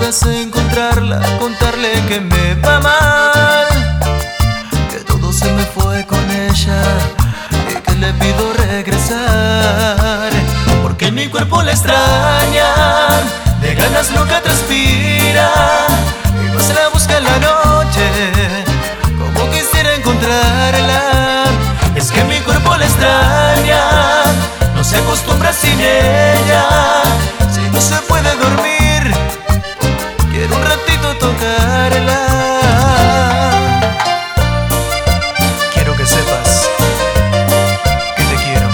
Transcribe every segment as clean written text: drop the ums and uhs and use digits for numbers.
ganas de encontrarla, contarle que me va mal, que todo se me fue con ella y que le pido regresar, porque mi cuerpo la extraña, de ganas loca transpira y más la busca en la noche, como quisiera encontrarla. Es que mi cuerpo la extraña, no se acostumbra sin ella. Si no se puede dormir, quiero un ratito tocarla. Quiero que sepas que te quiero.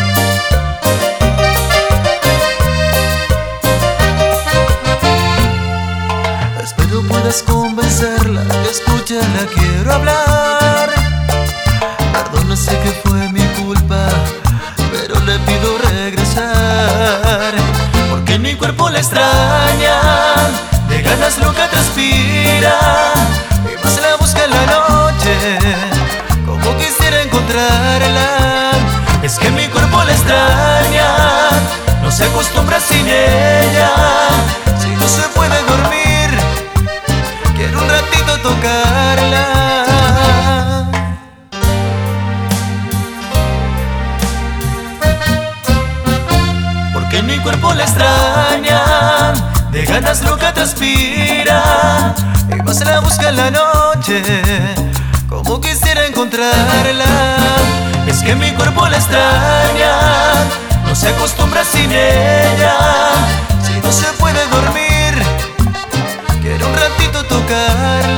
Espero puedas convencerla, que escuche, la quiero hablar. Perdona, sé que fue mi culpa, pero le pido regresar, porque mi cuerpo la extraña, de ganas loca transpira y más la busca en la noche, como quisiera encontrarla. Es que mi cuerpo la extraña, no se acostumbra sin ella. Si no se puede dormir, quiero un ratito tocarla. Que mi cuerpo la extraña, de ganas loca transpira y más la busca en la noche, como quisiera encontrarla. Es que mi cuerpo la extraña, no se acostumbra sin ella. Si no se puede dormir, quiero un ratito tocarla.